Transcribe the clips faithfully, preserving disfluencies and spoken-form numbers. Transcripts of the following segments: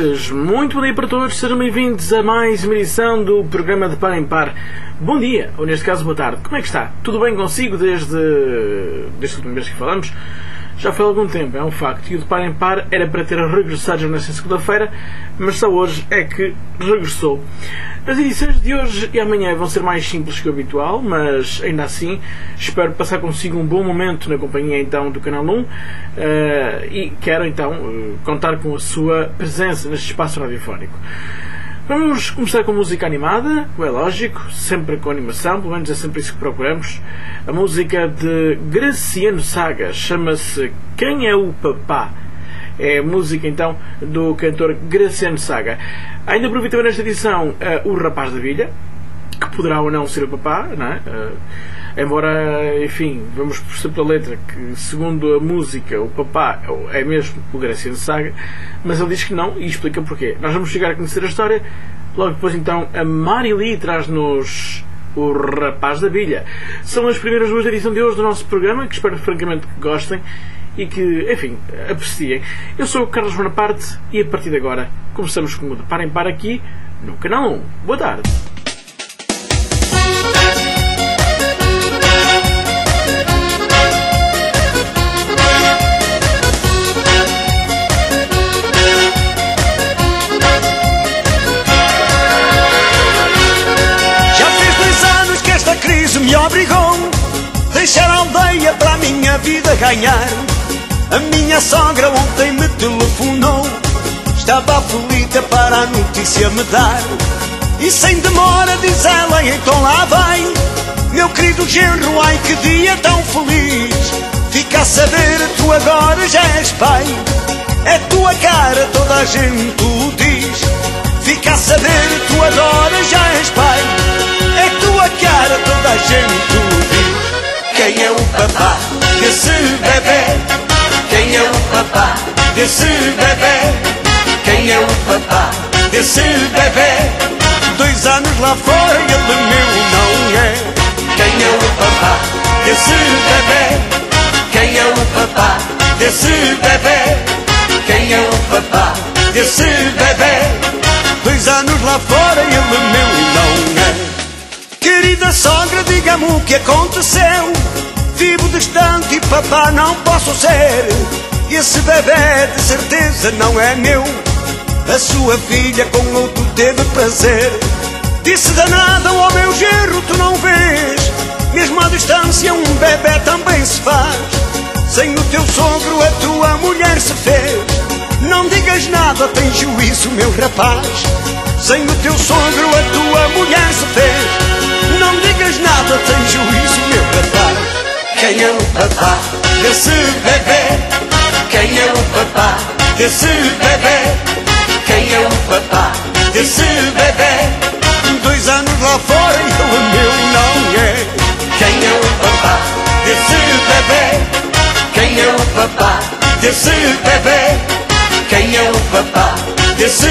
tardes, muito bom dia para todos, sejam bem-vindos a mais uma edição do programa de Par em Par. Bom dia, ou neste caso boa tarde, como é que está? Tudo bem consigo desde, desde a última vez que falamos? Já foi há algum tempo, é um facto, e o de Par em Par era para ter regressado já nesta segunda-feira, mas só hoje é que regressou. As edições de hoje e amanhã vão ser mais simples que o habitual, mas ainda assim espero passar consigo um bom momento na companhia então do Canal um uh, e quero então uh, contar com a sua presença neste espaço radiofónico. Vamos começar com música animada, é lógico, sempre com animação, pelo menos é sempre isso que procuramos. A música de Graciano Saga chama-se Quem é o Papá? É a música então do cantor Graciano Saga. Ainda aproveitamos nesta edição uh, o Rapaz da Vilha, que poderá ou não ser o papá, não é? Uh, embora, enfim, vamos perceber pela letra que, segundo a música, o papá é mesmo o Graciano Saga, mas ele diz que não e explica porquê. Nós vamos chegar a conhecer a história. Logo depois então a Marili traz-nos o Rapaz da Vilha. São as primeiras duas edições de hoje do nosso programa, que espero francamente que gostem e que, enfim, apreciem. Eu sou o Carlos Bonaparte e a partir de agora começamos com o de Par em Par aqui no Canal um. Boa tarde. Já fez dois anos que esta crise me obrigou a deixar a aldeia para a minha vida ganhar. A minha sogra ontem me telefonou, estava aflita para a notícia me dar. E sem demora diz ela, então lá vai, meu querido genro, ai que dia tão feliz. Fica a saber, tu agora já és pai, é tua cara, toda a gente o diz. Fica a saber, tu agora já és pai, é tua cara, toda a gente o diz. Quem é o papá desse bebê? Quem é o papá desse bebê? Quem é o papá desse bebê? Dois anos lá fora e ele meu não é. Quem é o papá desse bebê? Quem é o papá desse bebê? Quem é o papá desse bebê? Dois anos lá fora e ele meu não é. Querida sogra, diga-me o que aconteceu. Vivo distante e papá não posso ser. Esse bebê de certeza não é meu. A sua filha com outro teve prazer. Disse danada ao meu genro, tu não vês? Mesmo à distância um bebê também se faz. Sem o teu sogro a tua mulher se fez. Não digas nada, tem juízo meu rapaz. Sem o teu sogro a tua mulher se fez. Não digas nada, tem juízo meu rapaz. Quem é o papá desse bebê? Quem é o papá desse bebê? Quem é o papá desse bebê? Dois anos lá fora e o meu não é. Quem é o papá desse bebê? Quem é o papá desse bebê? Quem é o papá desse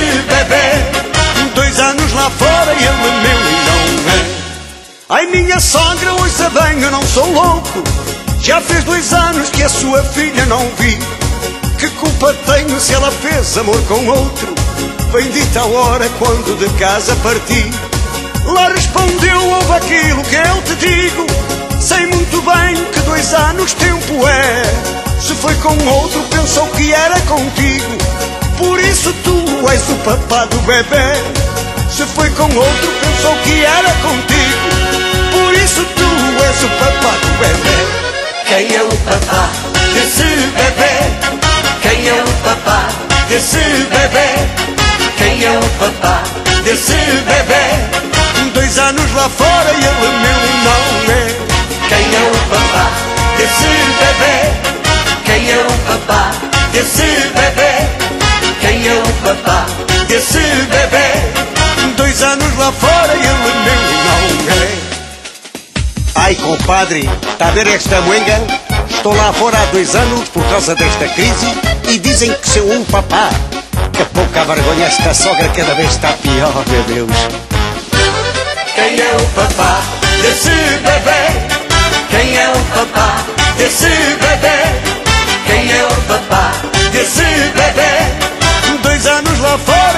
bebê? Dois anos lá fora e ele meu não é. Ai minha sogra, ouça bem, eu não sou louco. Já fez dois anos que a sua filha não vi. Que culpa tenho se ela fez amor com outro? Bendita a hora quando de casa parti. Lá respondeu, ouve aquilo que eu te digo. Sei muito bem que dois anos tempo é. Se foi com outro pensou que era contigo. Por isso tu és o papá do bebê. Se foi com outro pensou que era contigo. Por isso tu és o papá do bebê. Quem é o papá desse bebê? Quem é o papá desse bebê? Quem é o papá desse bebê? Dois anos lá fora e ele meu não é. Quem é o papá desse bebê? Quem é o papá desse bebê? Quem é o papá desse bebê? Dois anos lá fora e ele meu não é. Ai, compadre, está a ver esta moenga? Estou lá fora há dois anos por causa desta crise e dizem que sou um papá. Que pouca vergonha, esta sogra cada vez está pior, meu Deus. Quem é o papá desse bebê? Quem é o papá desse bebê? Quem é o papá desse bebê? Dois anos lá fora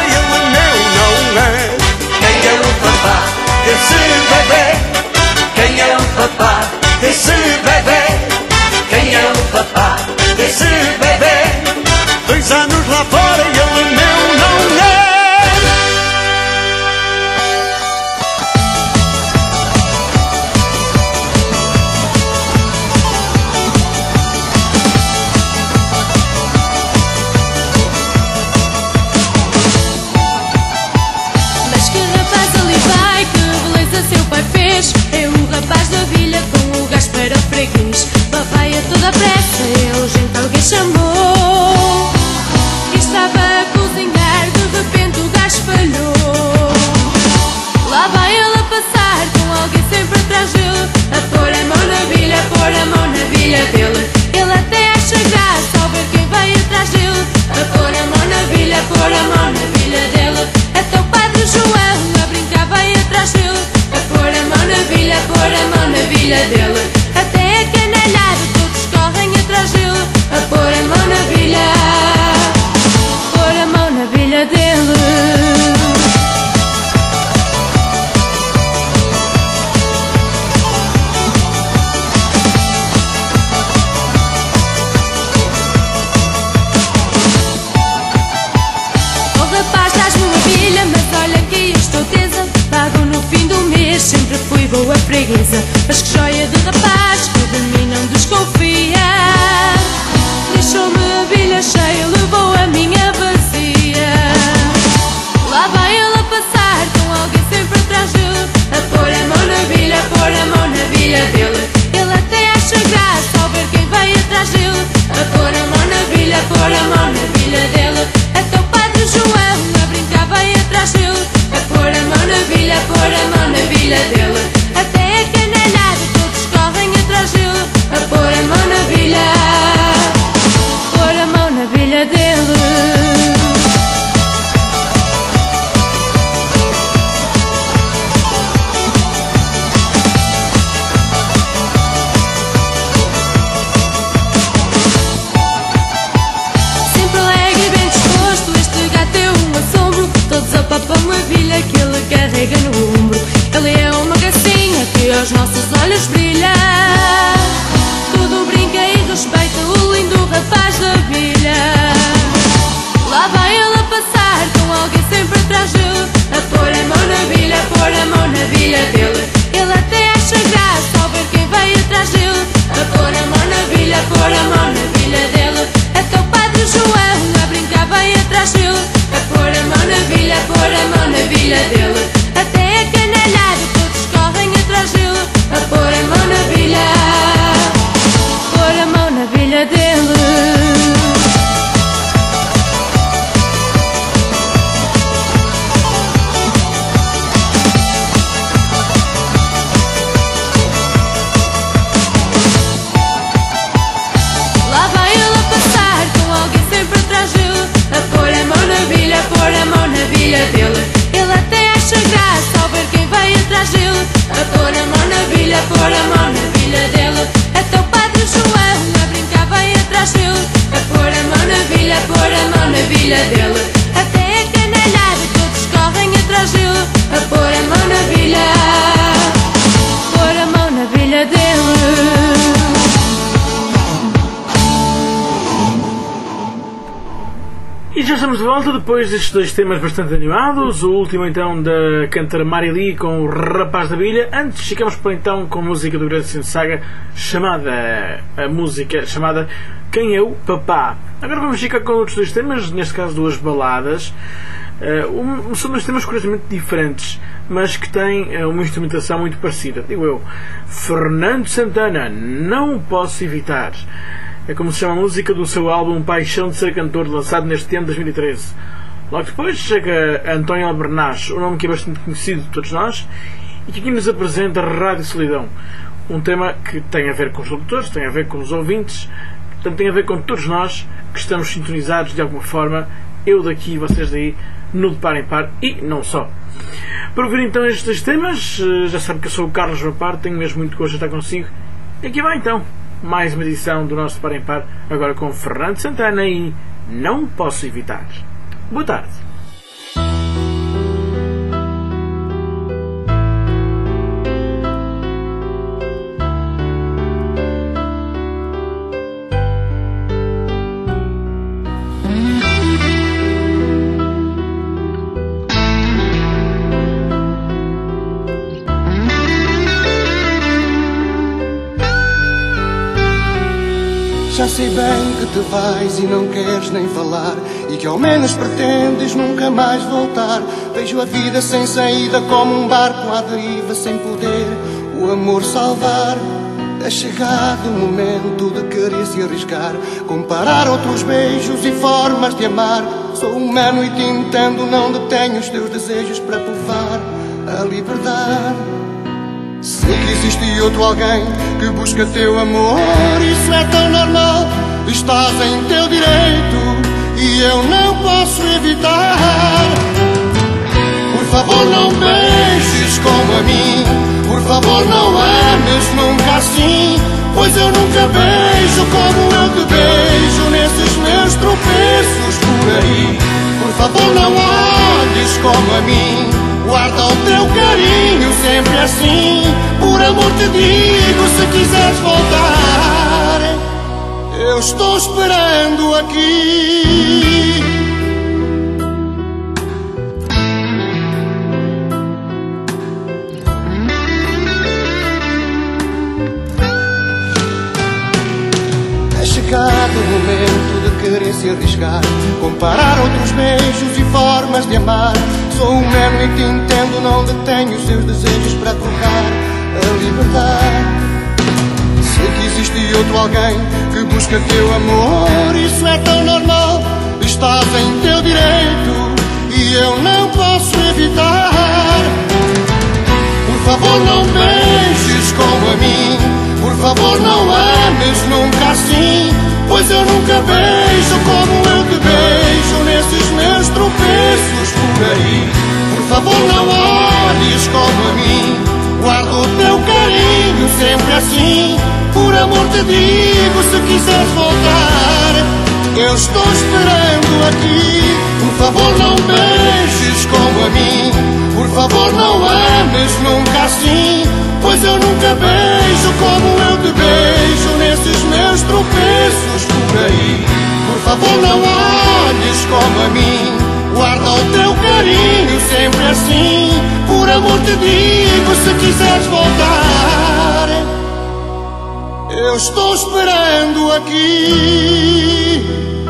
boa freguesa. Mas que joia de rapaz que de mim não desconfia. Deixou-me a bilha cheia, levou a minha vazia. Lá vai ele a passar com alguém sempre atrás dele, a pôr a mão na bilha, a pôr a mão na bilha dele. Ele até acha graça ao ver quem vem atrás dele, a pôr a mão na bilha, a pôr a mão na bilha dele. Até o Padre João a brincar vem atrás dele, a pôr a mão na bilha, a pôr a mão na bilha dele. Até a canalhada todos correm atrás dele, a pôr a mão na bilha, pôr a mão na bilha dele. Papam a bilha que ele carrega no ombro. Ele é uma gracinha que aos nossos olhos brilha. Tudo brinca e respeita o lindo rapaz da bilha. Lá vai ele a passar com alguém sempre atrás dele, a pôr a mão na bilha, a pôr a mão na bilha dele. Ele até acha graça ao ver quem vem atrás dele, a pôr a mão na bilha, a pôr a mão na bilha dele. Até o Padre João a brincar vem atrás dele, a pôr a mão na bilha, a pôr a mão na bilha dele. Até a canalhada todos correm atrás dele, a pôr a mão na bilha, pôr a mão na bilha dele. Lá vai ele a passar com alguém sempre atrás dele, a pôr a mão na bilha, a pôr a mão na bilha dele. Ele até acha graça ao ver quem vem atrás dele, a pôr a mão na bilha, a pôr a mão na bilha dele. Até o Padre João a brincar vem atrás dele, a pôr a mão na bilha, a pôr a mão na bilha dele. Até a canalhada todos correm atrás dele, a pôr a mão na bilha, pôr a mão na bilha dele. E já estamos de volta depois destes dois temas bastante animados. O último então da cantora Marili com o Rapaz da Bilha. Antes ficamos por então com a música do Grande Saga, chamada a música chamada Quem é o Papá. Agora vamos ficar com outros dois temas, neste caso duas baladas. Uh, um, são dois temas curiosamente diferentes, mas que têm uh, uma instrumentação muito parecida. Digo eu, Fernando Santana, Não Posso Evitar. É como se chama a música do seu álbum Paixão de Ser Cantor, lançado neste ano de dois mil e treze. Logo depois chega António Albernaz, um nome que é bastante conhecido de todos nós, e que aqui nos apresenta Rádio Solidão. Um tema que tem a ver com os locutores, tem a ver com os ouvintes, portanto tem a ver com todos nós que estamos sintonizados de alguma forma, eu daqui e vocês daí, no De Par em Par, e não só. Para ouvir então estes temas, já sabe que eu sou o Carlos Vapar, tenho mesmo muito gosto de estar consigo, e aqui vai então mais uma edição do nosso De Par em Par, agora com Fernando Santana e Não Posso Evitar. Boa tarde. Já sei bem que te vais e não queres nem falar, e que ao menos pretendes nunca mais voltar. Vejo a vida sem saída como um barco à deriva, sem poder o amor salvar. É chegado o momento de querer se arriscar, comparar outros beijos e formas de amar. Sou humano e tentando não detenho os teus desejos para provar a liberdade. Sei que existe outro alguém que busca teu amor, isso é tão normal, estás em teu direito e eu não posso evitar. Por favor não beijes como a mim, por favor não ames nunca assim, pois eu nunca beijo como eu te beijo nesses meus tropeços por aí. Por favor não olhes como a mim, guarda o teu carinho sempre assim. Por amor te digo, se quiseres voltar, eu estou esperando aqui. se arriscar, comparar outros beijos e formas de amar. Sou humano e te entendo, não detenho os seus desejos para trocar a liberdade. Sei que existe outro alguém que busca teu amor, isso é tão normal, estás em teu direito e eu não posso evitar. Por favor não beijes como a mim, por favor não ames nunca assim, pois eu nunca beijo como eu te beijo nesses meus tropeços por aí. Por favor não olhes como a mim, guardo o teu carinho sempre assim. Por amor te digo, se quiseres voltar, eu estou esperando aqui. Por favor não beijes como a mim, por favor não ames nunca assim, pois eu nunca beijo como eu te beijo nesses meus tropeços por aí. Por favor não olhes como a mim, guarda o teu carinho sempre assim. Por amor te digo, se quiseres voltar, eu estou esperando aqui.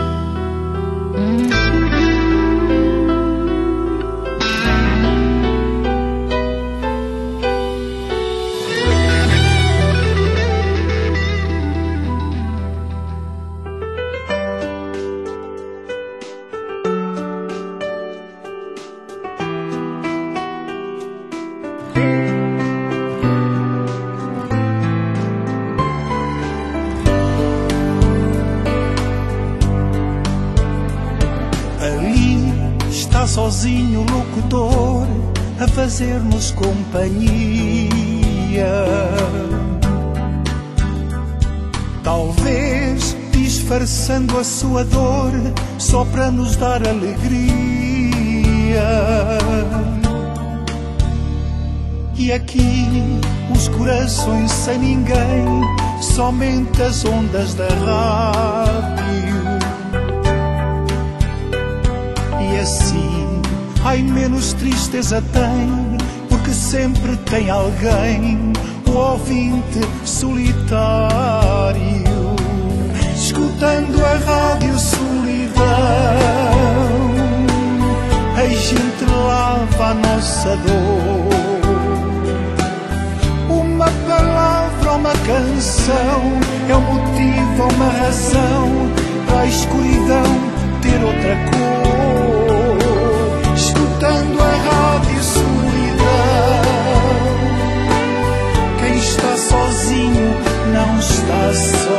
Sozinho o locutor a fazer-nos companhia, talvez disfarçando a sua dor só para nos dar alegria. E aqui os corações sem ninguém, somente as ondas da rádio. E assim, ai, menos tristeza tem, porque sempre tem alguém, o ouvinte solitário, escutando a rádio solidão. A gente lava a nossa dor. Uma palavra, uma canção, é um motivo, uma razão para a escuridão ter outra cor. Escutando a rádio solidão, quem está sozinho não está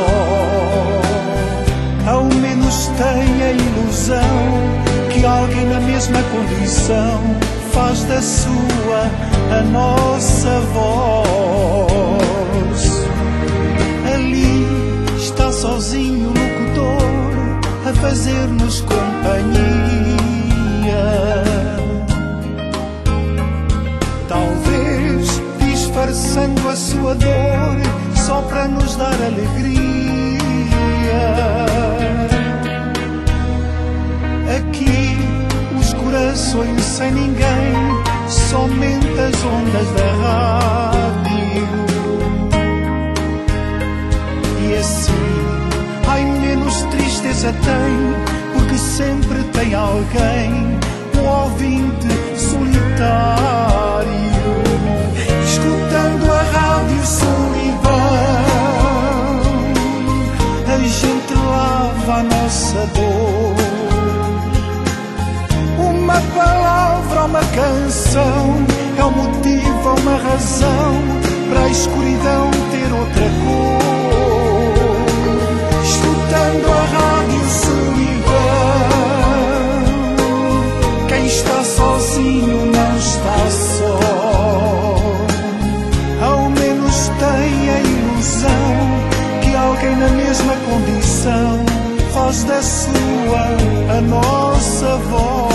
só. Ao menos tem a ilusão que alguém na mesma condição faz da sua a nossa voz. Ali está sozinho o locutor a fazer-nos companhia, talvez disfarçando a sua dor só para nos dar alegria. Aqui os corações sem ninguém, somente as ondas da rádio. E assim, ai, menos tristeza tem, porque sempre tem alguém, um ouvinte solitário, escutando a rádio solidão. A gente lava a nossa dor. Uma palavra, uma canção, é um motivo, uma razão para a escuridão ter outra cor. Escutando a rádio solidão, quem está sozinho não está só. Ao menos tem a ilusão que alguém na mesma condição faz da sua a nossa voz.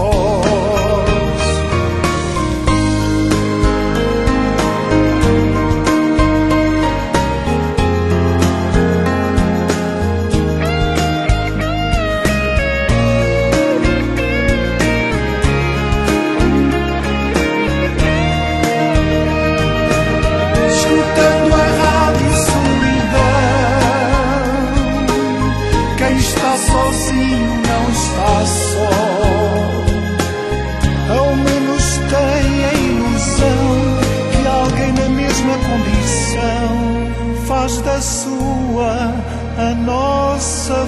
Escutando a rádio solidão, quem está sozinho a sua, a nossa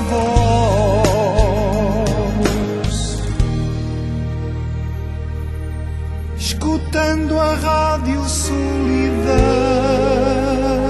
voz. Escutando a Rádio Solidão.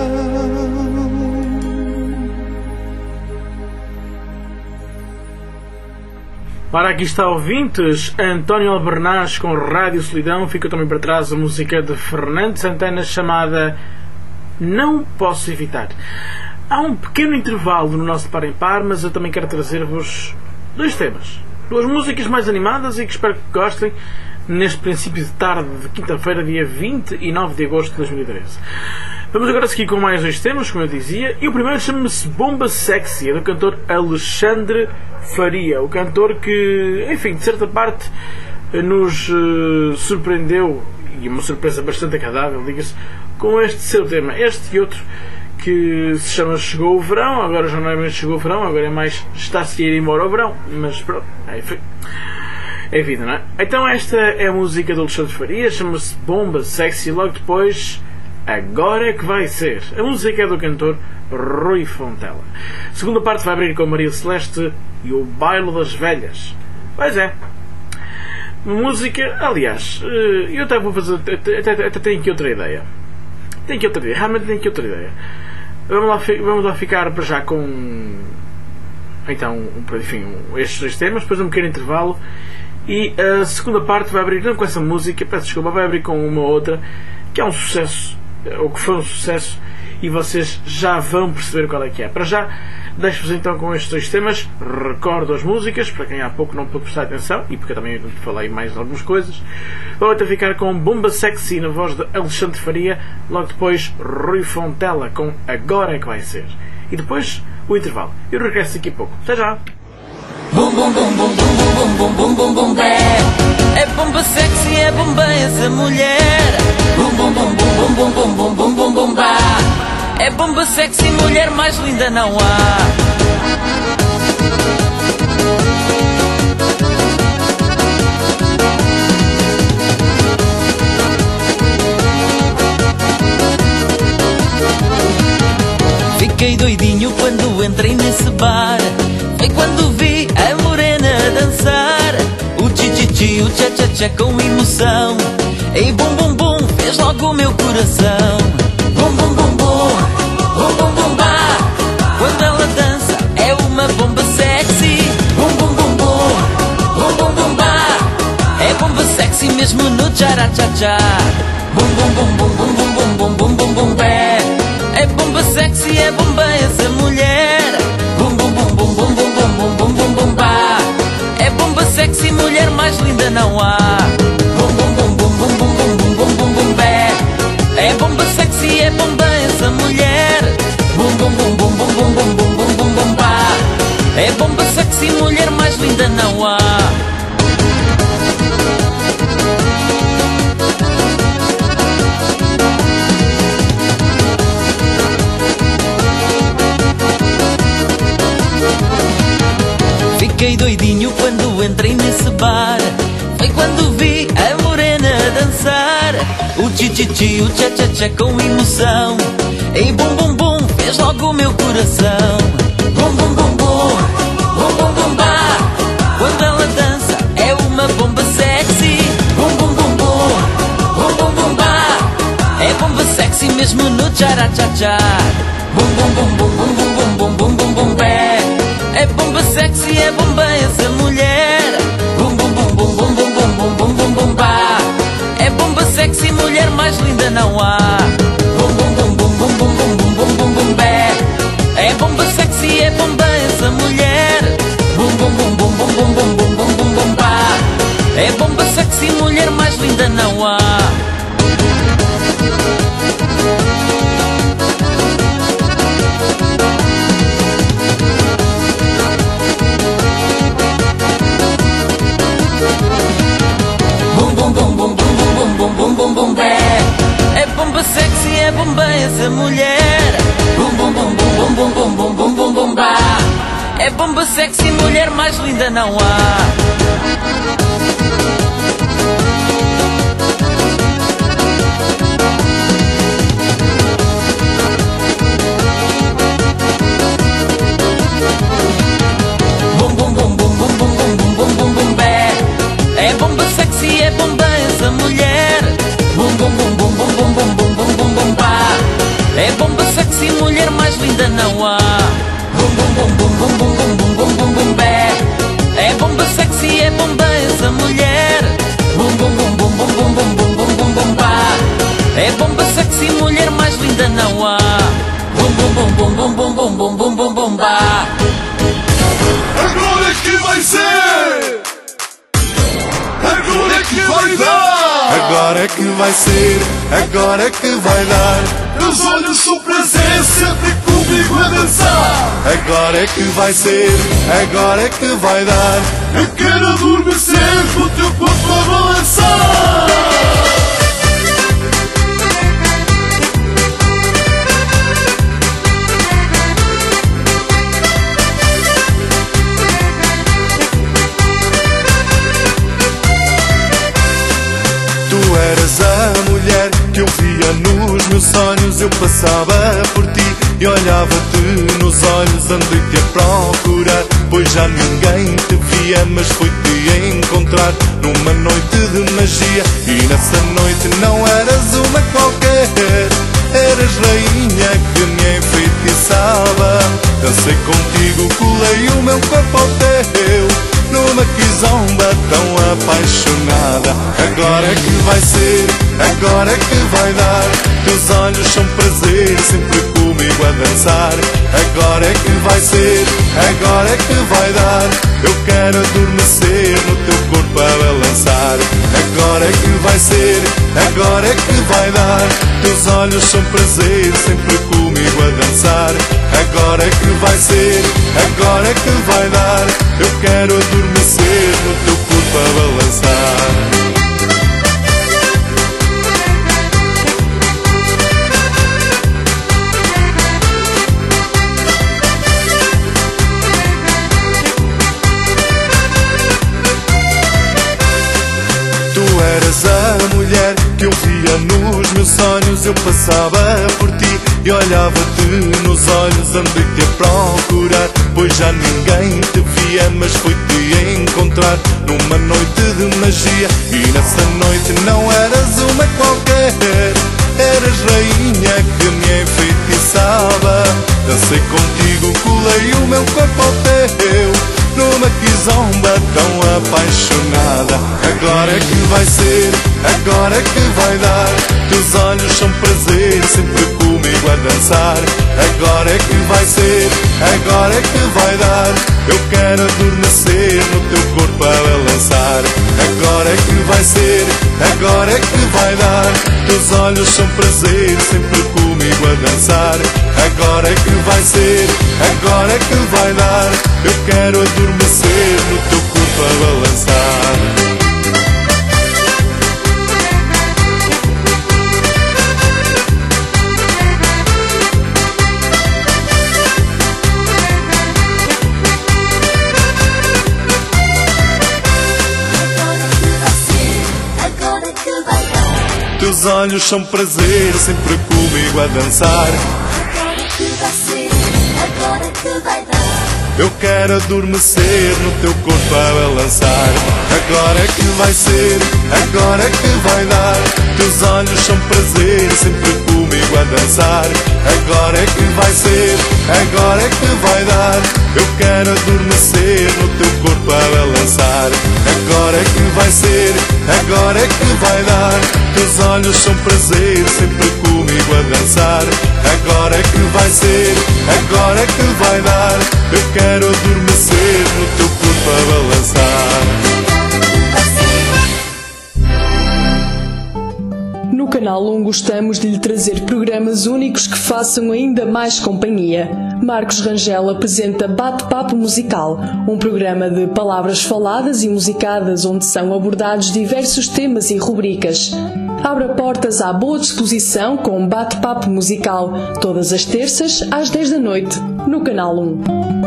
Ora, aqui está, ouvintes, António Albernaz com Rádio Solidão. Fica também para trás a música de Fernando Santana chamada Não Posso Evitar. Há um pequeno intervalo no nosso Par em Par, mas eu também quero trazer-vos dois temas. Duas músicas mais animadas e que espero que gostem neste princípio de tarde de quinta-feira, dia vinte e nove de agosto de dois mil e treze. Vamos agora seguir com mais dois temas, como eu dizia, e o primeiro chama-se Bomba Sexy, é do cantor Alexandre Faria, o cantor que, enfim, de certa parte nos uh, surpreendeu, e uma surpresa bastante agradável, diga-se, com este seu tema, este e outro, que se chama Chegou o Verão. Agora já não é mais Chegou o Verão, agora é mais Está-se a ir embora o verão, mas pronto, é, é vida, não é? Então esta é a música do Alexandre Faria, chama-se Bomba Sexy, logo depois Agora é que vai ser. A música é do cantor Rui Fontela. A segunda parte vai abrir com Maria Celeste e o Baile das Velhas. Pois é. Música, aliás, eu até vou fazer. Até, até, até tenho aqui outra ideia. Tenho aqui outra ideia. Realmente tenho aqui outra ideia. Vamos lá, vamos lá ficar para já com. Então, enfim, estes dois temas. Depois um pequeno intervalo. E a segunda parte vai abrir não com essa música, peço desculpa, vai abrir com uma outra que é um sucesso, ou que foi um sucesso, e vocês já vão perceber qual é que é. Para já, deixo-vos então com estes dois temas. Recordo as músicas, para quem há pouco não pôde prestar atenção, e porque eu também falei mais de algumas coisas. Vou até ficar com Bomba Sexy na voz de Alexandre Faria, logo depois Rui Fontela com Agora é que vai ser. E depois o intervalo. Eu regresso daqui a pouco. Até já! Bum bum bum bum bum bum bum bum bum bum bum. É bomba sexy, é bomba essa mulher. Bum bum bum bum bum bum bum bum bum bum bum. É bomba sexy, mulher mais linda não há. Fiquei doidinho quando entrei nesse bar. Foi quando vi a morena dançar. O chi-chi-chi, o cha-cha-cha com emoção. E bum bum bum, fez logo o meu coração. Bum bum bum bum, bum bum bum bah. Quando ela dança é uma bomba sexy. Bum bum bum bum, bum bum bum bah. É bomba sexy mesmo no cha-cha-cha. Bum bum bum bum bum bum bum bum bum bum bum bé. É bomba sexy, é bomba essa mulher. Bum bum bum bum bum bum bum bum bum bum bum bah. É bomba sexy, mulher mais linda não há. Bum bum bum bum bum bum bum bum bum bum bum bé. É bomba sexy, é bomba essa mulher. Bum bum bum bum bum bum bum bum bum bum bum bah. É bomba sexy, mulher mais linda não há. Fiquei doidinho quando entrei nesse bar. Foi quando vi a morena dançar. O chi-chi-chi, o cha-cha-cha com emoção. E bum bum bum, fez logo o meu coração. Bum bum bum bum, bum bum bum bah. Quando ela dança é uma bomba sexy. Bum bum bum bum, bum bum bum bah. É bomba sexy mesmo no cha-cha-cha. Bum bum bum bum bum bum bum bum bum bum bum bé. É bomba sexy, é bomba essa mulher. Bum bum bum bum bum bum bum bum bum bum bum bah. É bomba sexy, mulher mais linda não há. Bum bum bum bum bum bum bum bum bum bum bum bé. É bomba sexy, é bomba essa mulher. Bum bum bum bum bum bum bum bum bum bum bum bah. É bomba sexy, mulher mais linda não há. Bum bum bum bé. É bomba sexy, é bomba essa mulher. Bum bum bum bum bum bum bum bum bum bum bum bah. É bomba sexy, mulher mais linda não há. sexy, é bomba essa mulher. Bum bum bum bum bum bum bum bum bum bum bum pá. É bomba sexy, mulher mais linda não há. Bum bum bum bum bum bum bum bum bum bum bum bé. É bomba sexy, é bomba essa mulher. Bum bum bum bum bum bum bum bum bum bum bum pá. É bomba sexy, mulher mais linda não há. Bum bum bum bum bum bum bum bum bum bum bum pá. Agora é que vai ser. Agora é que vai dar. Agora é que vai ser. Agora é que vai dar. Meus olhos são prazer, sempre comigo a dançar. Agora é que vai ser. Agora é que vai dar. Eu quero adormecer com o teu corpo a balançar. Tu eras a mulher que eu via nos meus sonhos. Eu passava por ti e olhava-te nos olhos. Andei-te a procurar, pois já ninguém te via. Mas fui-te encontrar numa noite de magia. E nessa noite não eras uma qualquer. Eras rainha que me enfeitiçava. Dancei contigo, colei o meu corpo ao teu numa quizomba tão apaixonada. Agora é que vai ser, agora é que vai dar. Teus olhos são prazer, sempre comigo a dançar. Agora é que vai ser, agora é que vai dar. Eu quero adormecer no teu corpo a balançar. Agora é que vai ser, agora é que vai dar. Teus olhos são prazer, sempre comigo a dançar. Agora é que vai ser, agora é que vai dar. Eu quero adormecer no teu corpo a balançar. Tu eras a mulher que eu via nos meus sonhos. Eu passava por ti e olhava-te nos olhos. Andei-te a procurar, pois já ninguém te via. Mas fui-te encontrar numa noite de magia. E nessa noite não eras uma qualquer. Eras rainha que me enfeitiçava. Dancei contigo, colei o meu corpo ao teu numa quizomba tão apaixonada. Agora é que vai ser, agora é que vai dar. Teus olhos são prazer, sempre comigo a dançar. Agora é que vai ser, agora é que vai dar. Eu quero adormecer no teu corpo a balançar. Agora é que vai ser, agora é que vai dar. Teus olhos são prazer, sempre comigo a dançar. Agora é que vai ser, agora é que vai dar. Eu quero adormecer no teu corpo a balançar. Teus olhos são prazer, sempre comigo a dançar. Agora que vai ser, agora que vai dar. Eu quero adormecer no teu corpo a balançar. Agora é que vai ser, agora é que vai dar. Teus olhos são prazer, sempre comigo a dançar. Agora é que vai ser, agora é que vai dar. Eu quero adormecer no teu corpo a balançar. Agora é que vai ser, agora é que vai dar. Teus olhos são prazer, sempre comigo a dançar. Agora é que vai ser, agora é que vai dar. Eu quero adormecer no teu corpo a balançar. No Canal um gostamos de lhe trazer programas únicos que façam ainda mais companhia. Marcos Rangel apresenta Bate-Papo Musical, um programa de palavras faladas e musicadas onde são abordados diversos temas e rubricas. Abra portas à boa disposição com Bate-Papo Musical, todas as terças às dez da noite, no Canal um.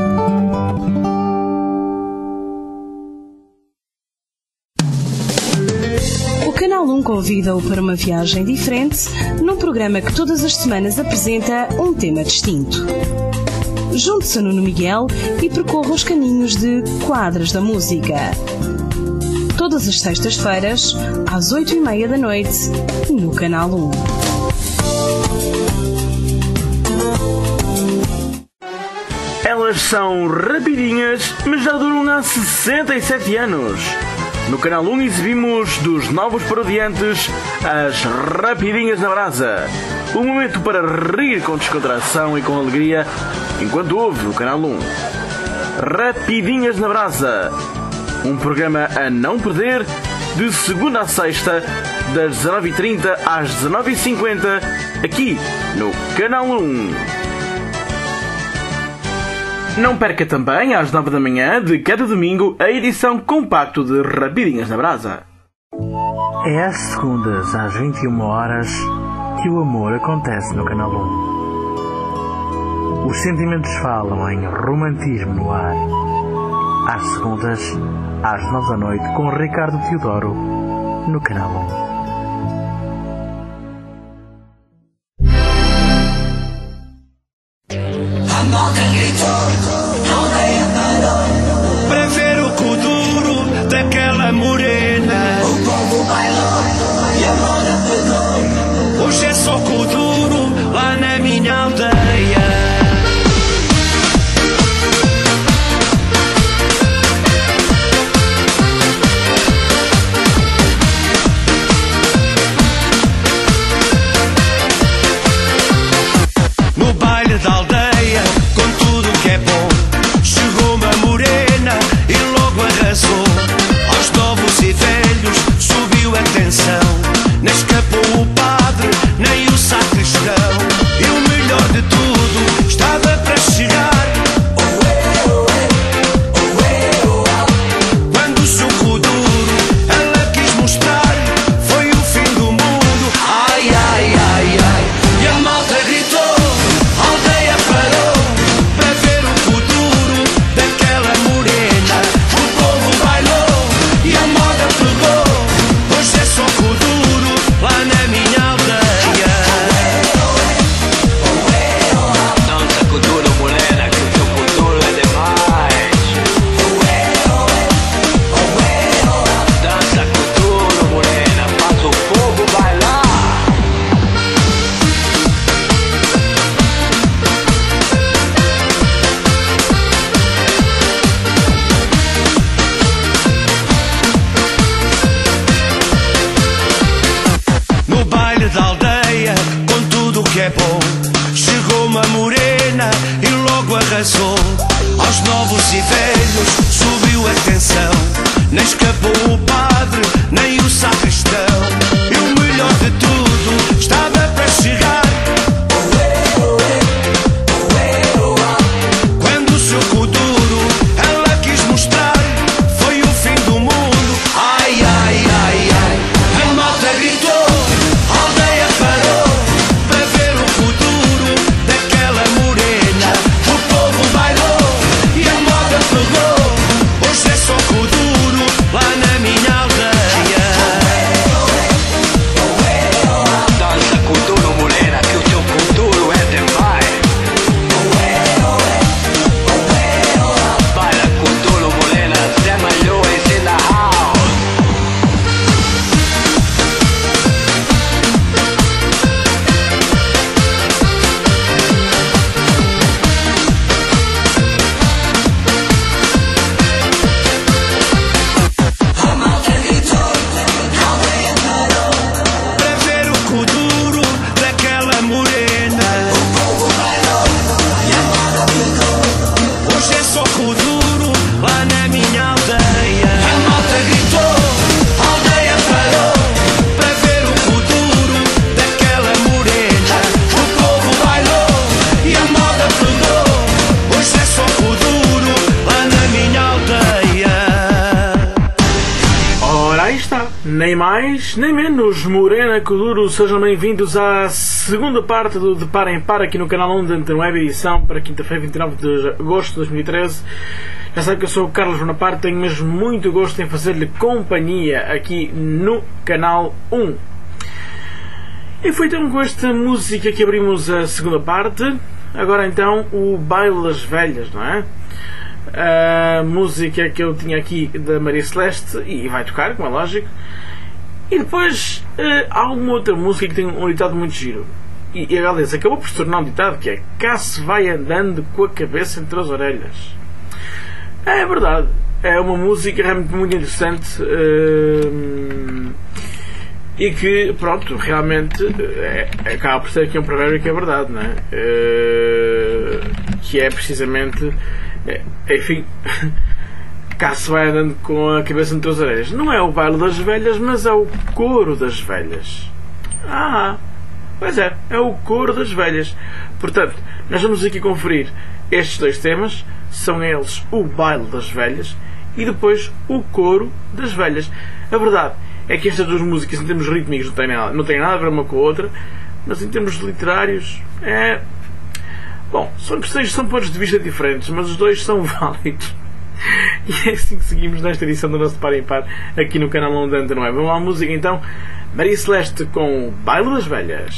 O Canal um convida-o para uma viagem diferente, num programa que todas as semanas apresenta um tema distinto. Junte-se a Nuno Miguel e percorra os caminhos de Quadras da Música. todas as sextas-feiras, às oito e meia da noite, no Canal um. Elas são rapidinhas, mas já duram há sessenta e sete anos. No Canal um exibimos dos novos parodiantes as Rapidinhas na Brasa. Um momento para rir com descontração e com alegria enquanto ouve no Canal um. Rapidinhas na Brasa. Um programa a não perder de segunda a sexta, das dezanove e trinta às dezanove e cinquenta, aqui no Canal um. Não perca também, às nove da manhã de cada domingo, a edição compacto de Rapidinhas na Brasa. É às segundas, às vinte e uma horas, que o amor acontece no Canal um. Os sentimentos falam em romantismo no ar. Às segundas, às nove da noite, com Ricardo Teodoro, no Canal um. Para ver o kuduro daquela morena, o povo bailou e a moda pegou. Hoje é só kuduro lá na minha aldeia. No baile da aldeia, com tudo que é bom, chegou uma morena e logo arrasou. Aos novos e velhos subiu a tensão. Nem escapou o padre, nem o sacristão. E o melhor de tudo estava para chegar. Quando o seu kuduro ela quis mostrar, foi o fim do mundo. Ai, ai, ai, ai. E a malta gritou, a aldeia parou, para ver o kuduro daquela morena. O povo bailou e a moda pegou. Hoje é só kuduro lá na minha aldeia. Dança kuduro, morena, que o teu kuduro é demais. Dança kuduro, morena, faz o povo bailar. No baile da aldeia, com tudo que é bom, chegou uma morena e logo arrasou. Aos novos e velhos subiu a tensão. Nem escapou o padre, nem o sacristão. E o melhor de tudo estava para chegar. Quando o seu kuduro ela quis mostrar, foi o fim do mundo. Ai, ai, ai, ai. A malta gritou, a aldeia parou, para ver o kuduro daquela morena. O povo bailou e a moda pegou. Hoje é só kuduro lá na minha aldeia. Dança kuduro, morena, que o teu kuduro é demais. Baila kuduro, morena, Zé Malhões in the house. Para ver o kuduro daquela morena. Hoje é só kuduro lá na minha aldeia. A malta gritou, a aldeia parou, para ver o kuduro daquela morena. O povo bailou e a moda pegou. Hoje é só kuduro lá na minha aldeia. Ora, aí está. Nem mais, nem menos. Morena Kuduro, sejam bem-vindos à segunda parte do De Par em Par aqui no Canal um, dentro da web edição para quinta-feira, vinte e nove de agosto de dois mil e treze. Já sabe que eu sou o Carlos Bonaparte, tenho mesmo muito gosto em fazer-lhe companhia aqui no Canal um. E foi então com esta música que abrimos a segunda parte. Agora então o Baile das Velhas, não é? a música que eu tinha aqui da Maria Celeste, e vai tocar, como é lógico. E depois uh, há uma outra música que tem um ditado muito giro. E, e aliás, acabou por se tornar um ditado, que é: cá se vai andando com a cabeça entre as orelhas. É verdade. É uma música realmente muito interessante. Uh, e que, pronto, realmente é, acaba por ser aqui um provérbio que é verdade, não é? Uh, que é precisamente, é, enfim, cá se vai andando com a cabeça entre as orelhas. Não é o baile das velhas, mas é o coro das velhas. Ah, pois é, é o coro das velhas. Portanto, nós vamos aqui conferir estes dois temas. São eles o baile das velhas e depois o coro das velhas. A verdade é que estas duas músicas, em termos rítmicos, não têm nada, não têm nada a ver uma com a outra, mas em termos literários, é... Bom, são questões, são pontos de vista diferentes, mas os dois são válidos. E é assim que seguimos nesta edição do nosso Par em Par, aqui no canal Ondante, não é? Vamos à música então. Maria Celeste com o Baile das Velhas.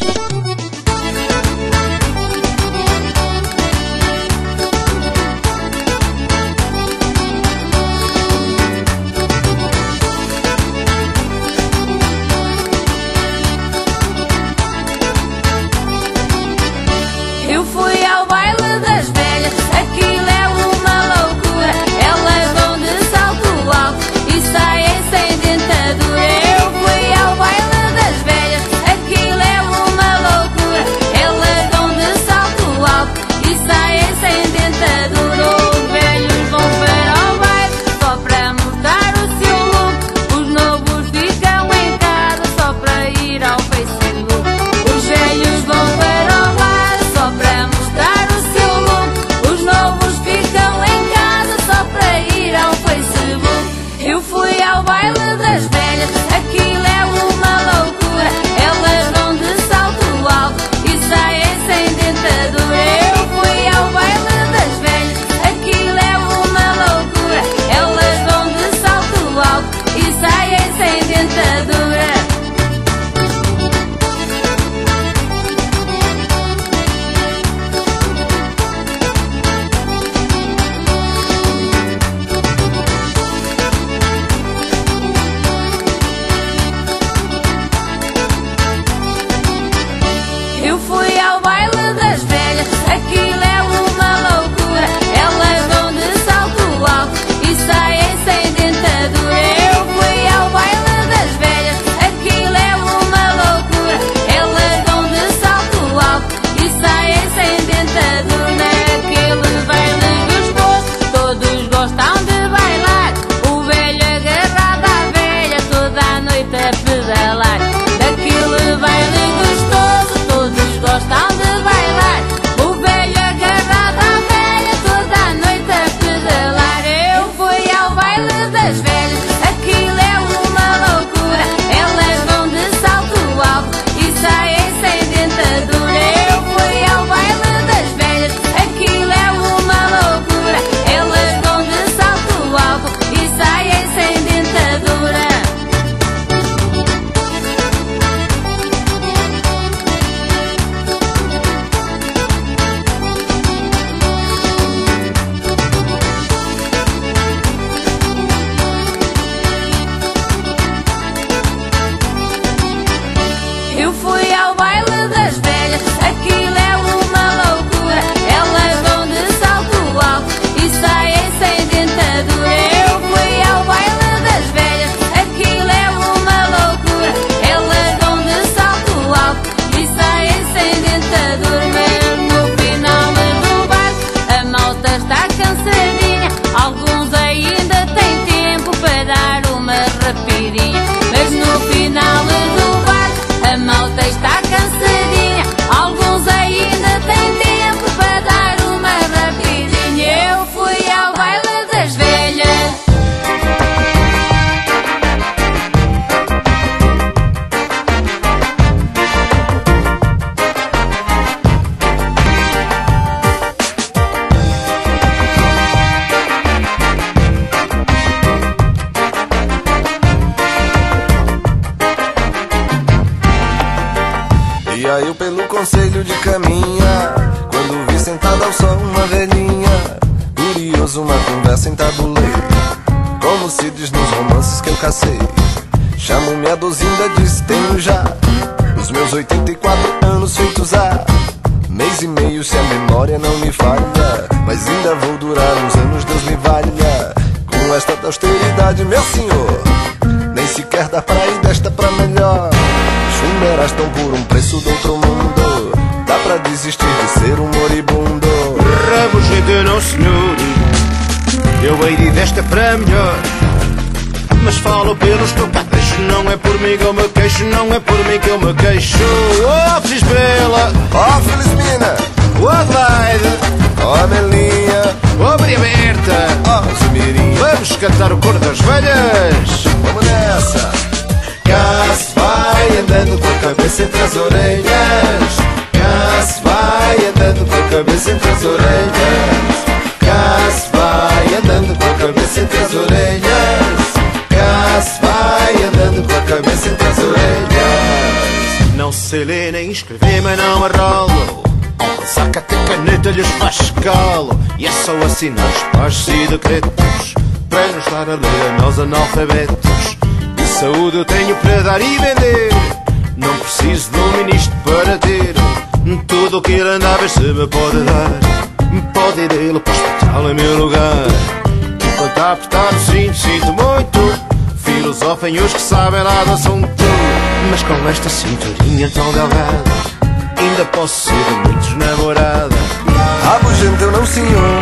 Eu pelo conselho de caminhar, quando vi sentada ao sol uma velhinha, curioso tivemos uma conversa em tabuleiro, como se diz nos romances que eu cacei. Chamo-me a Dozinda, disse tenho já os meus oitenta e quatro anos feitos há mês e meio, se a memória não me falha. Mas ainda vou durar uns anos, Deus me valha. Com esta austeridade, meu senhor, nem sequer dá pra ir desta pra melhor. Chumeras tão por um preço do outro mundo, dá pra desistir de ser um moribundo. Rabugento não, senhor, eu hei de ir desta para melhor. Mas falo pelos que eu cá deixo, não é por mim que eu me queixo, não é por mim que eu me queixo. Oh, Frisbela, oh, Felizmina, oh, Adelaide, oh, Amelinha, oh, Maria Berta, oh, Zumirim. Vamos cantar o coro das velhas. Vamos nessa. Cá se vai andando com a cabeça entre as orelhas. Cá se vai andando com a cabeça entre as orelhas. Cá se vai andando com a cabeça entre as orelhas. Cá se vai andando com a cabeça entre as orelhas. Não sei ler nem escrever, mas não arrolo. Saca até caneta lhes faz calo. E é só assinar os passos e decretos para nos dar a ler a nós analfabetos. De saúde eu tenho para dar e vender, não preciso de um ministro para ter tudo o que ele andava se me pode dar. Pode ir ele para o hospital em meu lugar. Enquanto a apertar o cinto, sinto muito. Filosofem os que sabem lá do assunto. Mas com esta cinturinha tão delgada, ainda posso ser de muitos namorada. Rabugento eu não, senhor,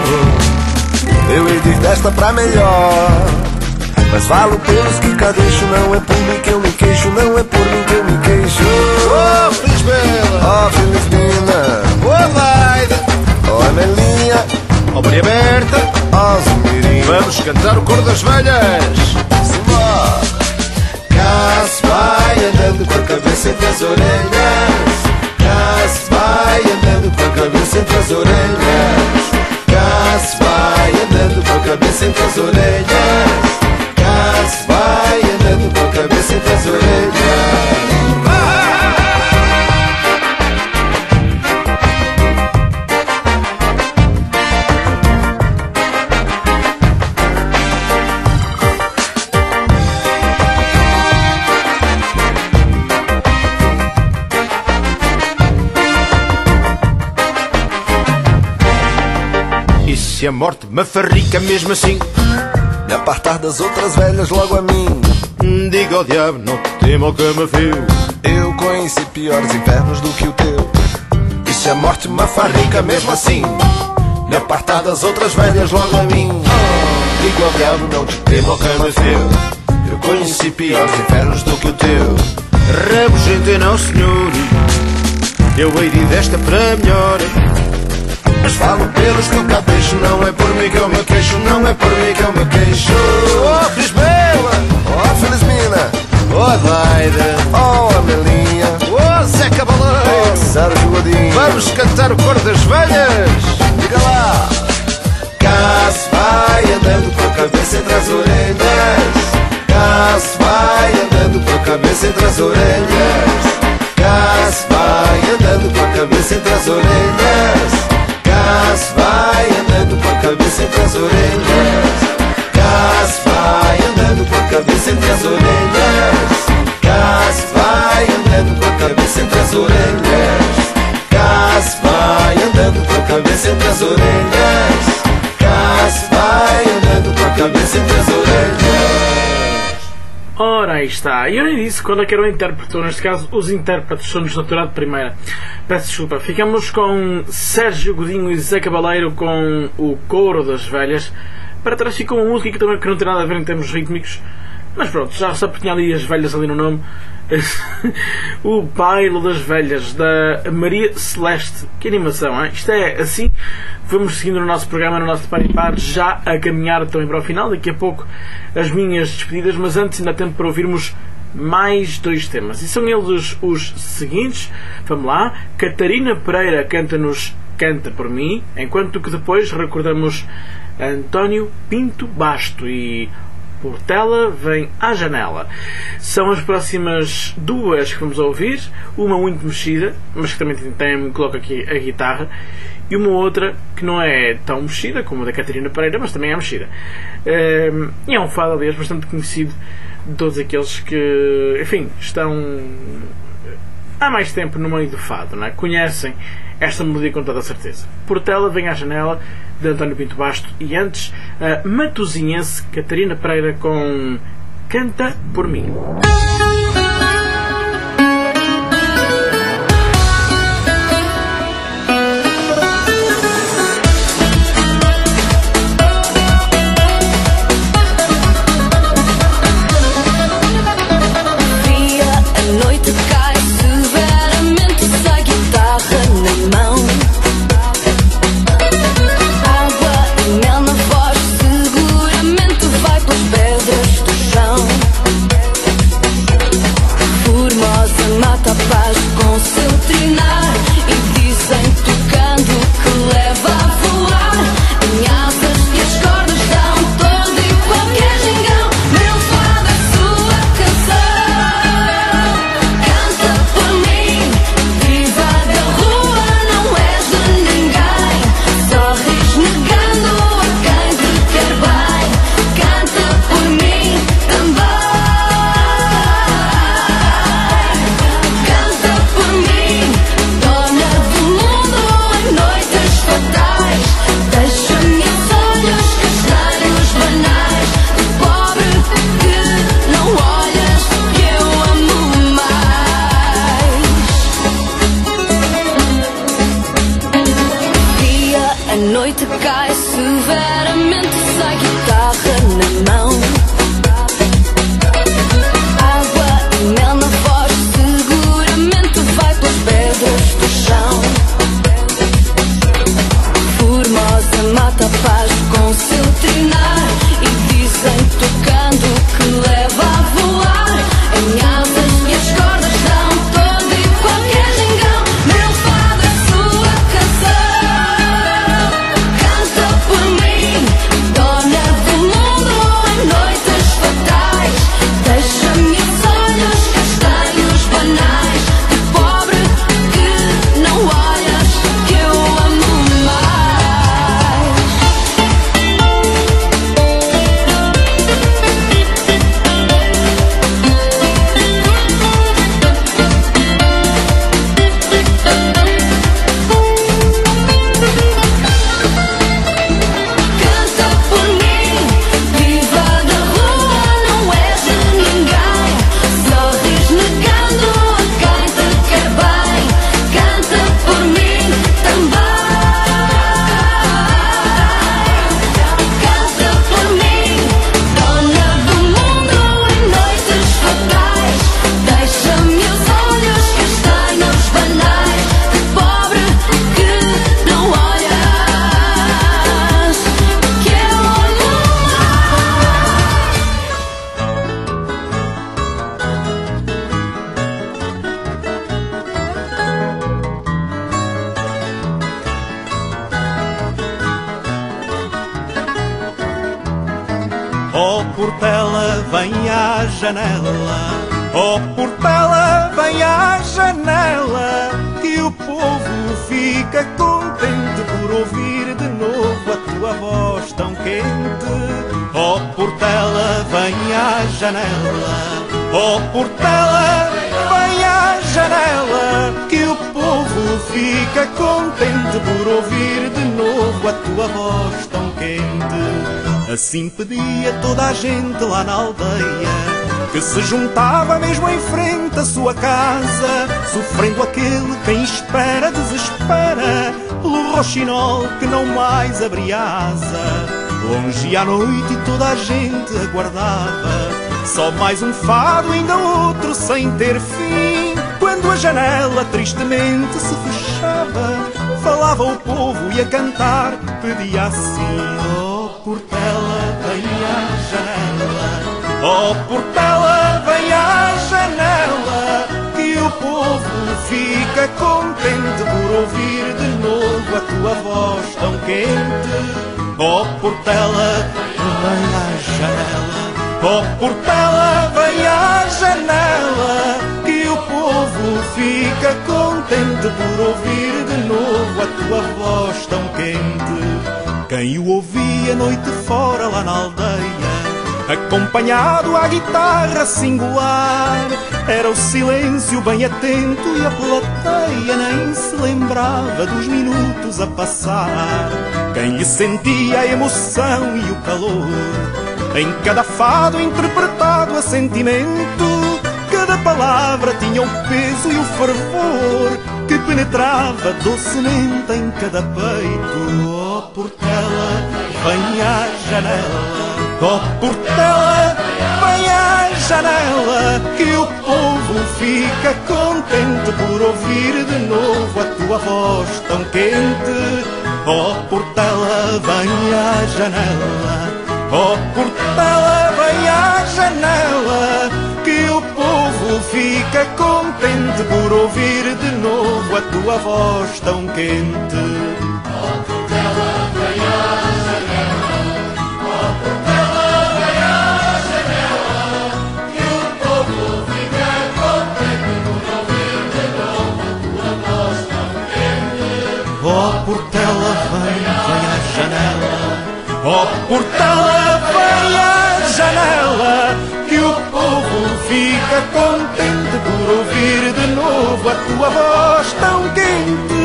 eu hei de ir desta pra melhor. Mas falo pelos que cá deixo, não é por mim que eu me queixo, não é por mim que eu me queixo. Oh, Felizbela, oh, Felizmina, oh, Adelaide, oh, Amelinha, oh, Maria Berta, oh, Zumirim. Vamos cantar o coro das velhas. Simbora. Cá se vai andando com a cabeça entre as orelhas. Cá se vai andando com a cabeça entre as orelhas. Cá se vai andando com a cabeça entre as orelhas. Cá se vai andando com a cabeça entre as orelhas. E se a morte me farrica mesmo assim, me apartar das outras velhas logo a mim, diga ao diabo, não temo o que me viu. Eu conheci piores infernos do que o teu. E se a morte me farrica mesmo assim, me apartar das outras velhas logo a mim, diga ao diabo, não te temo o que me viu. Eu conheci piores infernos do que o teu. Rabugento não, senhor, eu hei de ir desta para melhor. Mas falo pelos que eu cá deixo, não é por mim que eu me queixo, não é por mim que eu me queixo. Oh, Frisbela, oh, Felizmina, oh, Adelaide, oh, Amelinha, oh, Zé Cabaleiro, oh, Sérgio Godinho. Vamos cantar o coro das velhas. Diga lá. Cá se vai andando com a cabeça entre as orelhas. Cá se vai andando com a cabeça entre as orelhas. Cá se vai andando com a cabeça entre as orelhas. Cá se vai andando com a cabeça entre as orelhas. Cá se vai andando com a cabeça entre as orelhas. Cá se vai andando com a cabeça entre as orelhas. Cá se vai andando com a cabeça entre as orelhas. Cá se vai andando com a cabeça entre as orelhas. Ora, aí está. E eu nem disse quando é que era o intérprete, ou neste caso, os intérpretes são-nos naturado de primeira. Peço desculpa. Ficamos com Sérgio Godinho e Zé Cabaleiro com o Coro das Velhas. Para trás ficou uma música que também que não tem nada a ver em termos rítmicos. Mas pronto, já só tinha ali as velhas ali no nome. O Baile das Velhas, da Maria Celeste. Que animação, hein? Isto é assim. Vamos seguindo no nosso programa, no nosso Par e Par, já a caminhar também para o final. Daqui a pouco as minhas despedidas, mas antes ainda há tempo para ouvirmos mais dois temas. E são eles os seguintes. Vamos lá. Catarina Pereira canta-nos Canta por Mim, enquanto que depois recordamos António Pinto Basto e Portela vem à janela. São as próximas duas que vamos ouvir, uma muito mexida, mas que também tem, coloca aqui a guitarra, e uma outra que não é tão mexida como a da Catarina Pereira, mas também é mexida. Um, e é um fado, aliás, bastante conhecido de todos aqueles que, enfim, estão há mais tempo no meio do fado, não é? Conhecem esta melodia com toda a certeza. Portela vem à janela, de António Pinto Basto, e antes a matosinhense Catarina Pereira com Canta por Mim. Oh Portela, vem à janela, oh Portela, vem à janela, que o povo fica contente por ouvir de novo a tua voz tão quente. Oh Portela, vem à janela, oh Portela, vem à janela, que o povo fica contente por ouvir de novo a tua voz tão quente. Assim pedia toda a gente lá na aldeia, que se juntava mesmo em frente à sua casa, sofrendo aquele quem espera desespera, pelo roxinol que não mais abria asa. Longe à noite e toda a gente aguardava, só mais um fado, ainda outro sem ter fim. Quando a janela tristemente se fechava, falava o povo e a cantar pedia assim: oh Portela, vem à janela, oh Portela, vem à janela, que o povo fica contente por ouvir de novo a tua voz tão quente. Oh Portela, vem à janela, Oh Portela, vem à janela, que o povo fica contente por ouvir de novo a tua voz tão quente. Quem o ouvia noite fora lá na aldeia, acompanhado à guitarra singular, era o silêncio bem atento e a plateia nem se lembrava dos minutos a passar. Quem lhe sentia a emoção e o calor, em cada fado interpretado a sentimento, cada palavra tinha o peso e o fervor que penetrava docemente em cada peito. Oh Portela, vem à janela, oh Portela, vem à janela, que o povo fica contente por ouvir de novo a tua voz tão quente. Oh Portela, vem à janela, oh Portela, vem à janela, que o povo fica contente por ouvir de novo a tua voz tão quente. Oh Portela, vem à janela, oh Portela, vem à janela, que o povo fica contente por ouvir de novo a tua voz tão quente. Oh Portela, vem, vem à janela, oh Portela, vem à janela, que o povo fica contente por ouvir de novo a tua voz tão quente.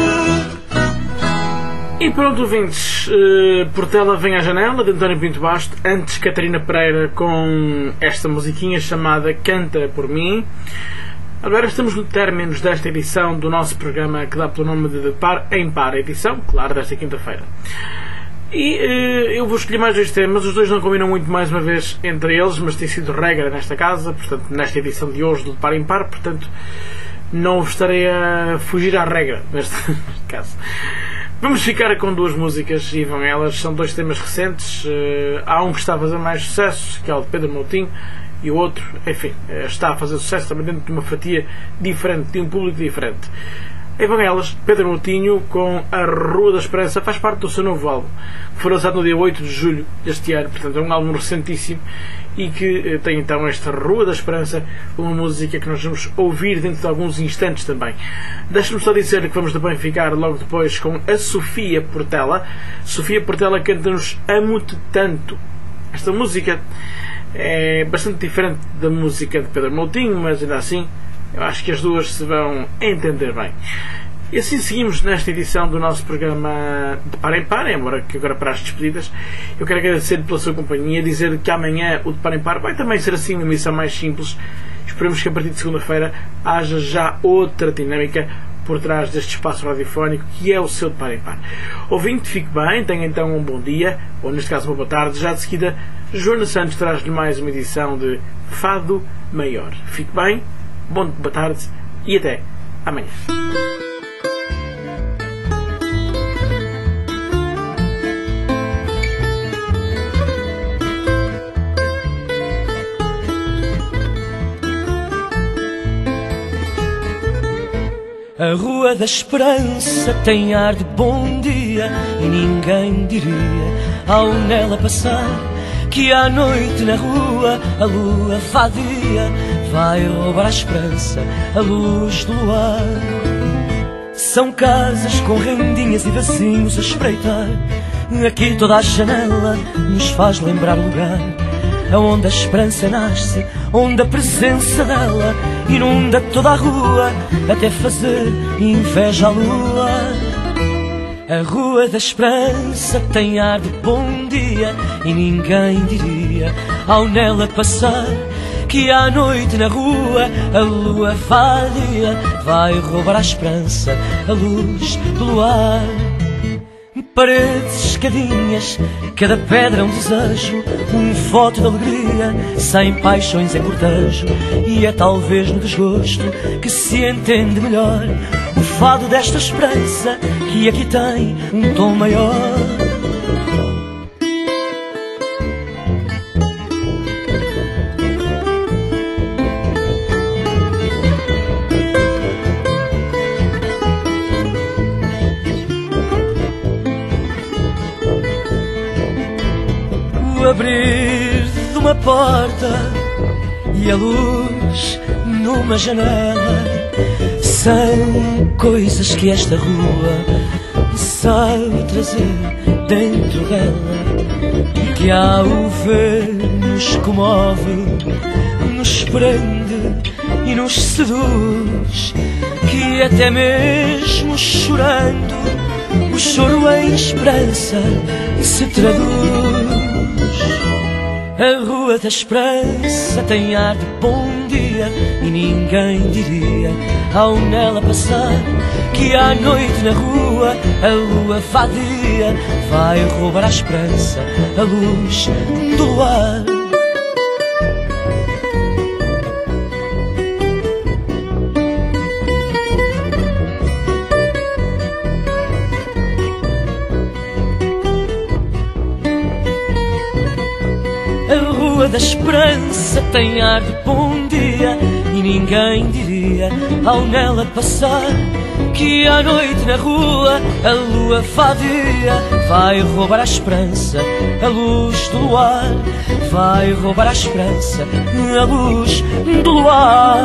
E pronto, ouvintes, uh, Portela vem à janela, de António Pinto Basto, antes Catarina Pereira com esta musiquinha chamada Canta por Mim. Agora estamos no término desta edição do nosso programa que dá pelo nome de Par em Par, edição, claro, desta quinta-feira. E uh, eu vou escolher mais dois temas, os dois não combinam muito mais uma vez entre eles, mas tem sido regra nesta casa, portanto, nesta edição de hoje do Par em Par, portanto, não estarei a fugir à regra neste, neste caso. Vamos ficar com duas músicas e vão elas, são dois temas recentes, uh, há um que está a fazer mais sucesso, que é o de Pedro Moutinho, e o outro, enfim, está a fazer sucesso também dentro de uma fatia diferente, de um público diferente. E vão elas, Pedro Moutinho com A Rua da Esperança, faz parte do seu novo álbum, que foi lançado no dia oito de julho deste ano, portanto é um álbum recentíssimo e que tem então esta Rua da Esperança, uma música que nós vamos ouvir dentro de alguns instantes também. Deixa-me só dizer que vamos também ficar logo depois com a Sofia Portela. Sofia Portela canta-nos Amo-te Tanto. Esta música é bastante diferente da música de Pedro Moutinho, mas ainda assim eu acho que as duas se vão entender bem. E assim seguimos nesta edição do nosso programa de Par em Par, embora que agora para as despedidas eu quero agradecer pela sua companhia, dizer que amanhã o de Par em Par vai também ser assim uma emissão mais simples. Esperemos que a partir de segunda-feira haja já outra dinâmica por trás deste espaço radiofónico que é o seu de Par em Par. Ouvinte, fique bem, tenha então um bom dia, ou neste caso uma boa tarde. Já de seguida, Joana Santos traz-lhe mais uma edição de Fado Maior. Fique bem, bom, boa tarde e até amanhã. A Rua da Esperança tem ar de bom dia e ninguém diria, ao nela passar, que à noite na rua a lua vadia vai roubar a esperança, a luz do luar. São casas com rendinhas e vacinhos a espreitar, aqui toda a janela nos faz lembrar o lugar aonde a esperança nasce, onde a presença dela inunda toda a rua, até fazer inveja à lua. A Rua da Esperança tem ar de bom dia e ninguém diria, ao nela passar, que à noite na rua a lua vadia vai roubar a esperança, a luz do luar. Paredes, escadinhas, cada pedra um desejo, um voto de alegria, sem paixões em cortejo. E é talvez no desgosto que se entende melhor o fado desta esperança, que aqui tem um tom maior. Abrir de uma numa porta e a luz numa janela. São coisas que esta rua sabe trazer dentro dela, e que ao ver nos comove, nos prende e nos seduz, que até mesmo chorando o choro em esperança se traduz. A Rua da Esperança tem ar de bom dia, e ninguém diria ao nela passar que à noite na rua a lua vadia vai roubar à esperança a luz do luar. A Rua da Esperança tem ar de bom dia, e ninguém diria ao nela passar que à noite na rua a lua vadia vai roubar a esperança a luz do luar. Vai roubar a esperança a luz do luar.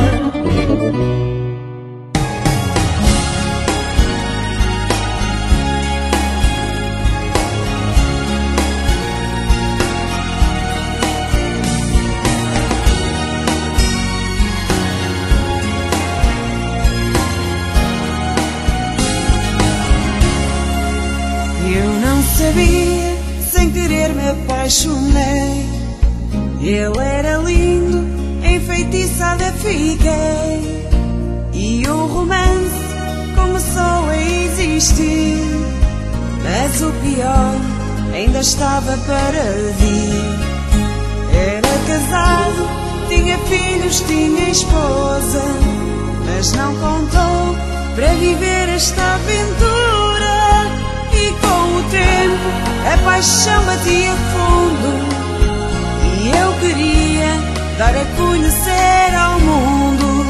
Sabia, sem querer me apaixonei. Ele era lindo, enfeitiçada fiquei, e o romance começou a existir. Mas o pior ainda estava para vir. Era casado, tinha filhos, tinha esposa, mas não contou para viver esta aventura. E com o tempo a paixão batia fundo, e eu queria dar a conhecer ao mundo.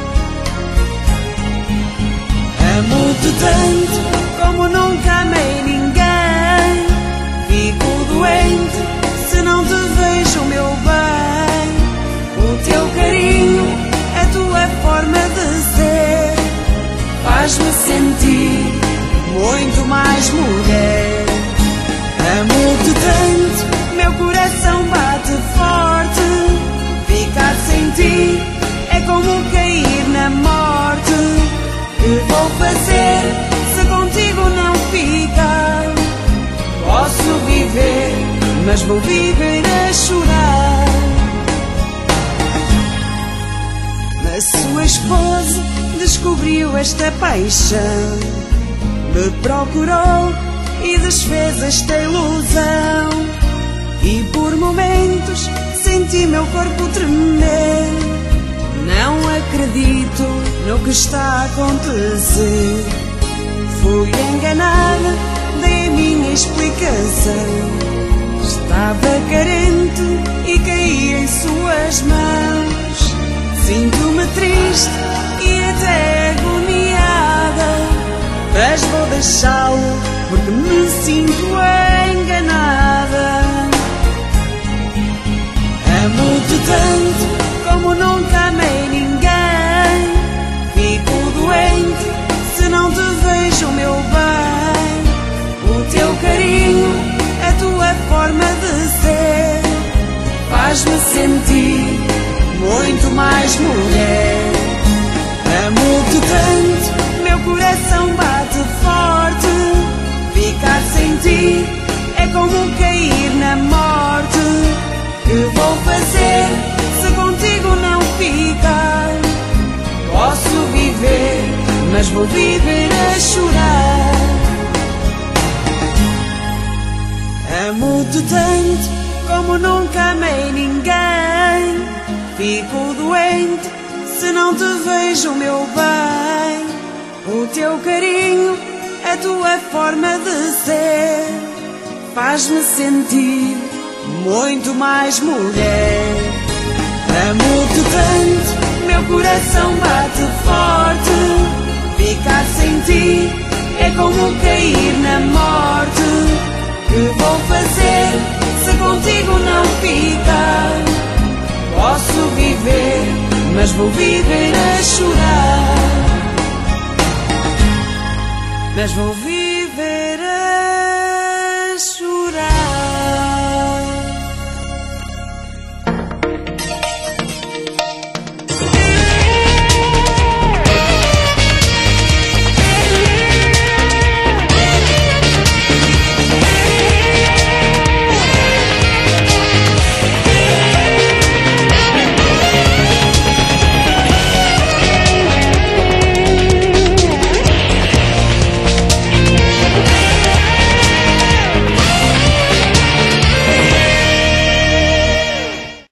Amo-te tanto como nunca amei ninguém. Fico doente se não te vejo, meu bem. O teu carinho, a tua forma de ser, faz-me sentir muito mais mulher. Amo-te tanto, meu coração bate forte. Ficar sem ti é como cair na morte. Que vou fazer se contigo não ficar? Posso viver, mas vou viver a chorar. A sua esposa descobriu esta paixão, me procurou e desfez esta ilusão, e por momentos senti meu corpo tremer. Não acredito no que está a acontecer. Fui enganada, dei a minha explicação. Estava carente e caí em suas mãos. Sinto-me triste e até agoniada, mas vou deixá-lo porque me sinto enganada. Amo-te tanto como nunca amei ninguém. Fico doente se não te vejo, meu bem. O teu carinho, a tua forma de ser, faz-me sentir muito mais mulher. Amo-te tanto, meu coração bate forte. Ficar sem ti é como cair na morte. Que vou fazer se contigo não ficar? Posso viver, mas vou viver a chorar. Amo-te tanto como nunca amei ninguém. Fico doente se não te vejo, meu bem. O teu carinho, a tua forma de ser, faz-me sentir muito mais mulher. Amo-te tanto, meu coração bate forte. Ficar sem ti é como cair na morte. Que vou fazer se contigo não fica. Posso viver, mas vou viver a chorar. Mas vou viver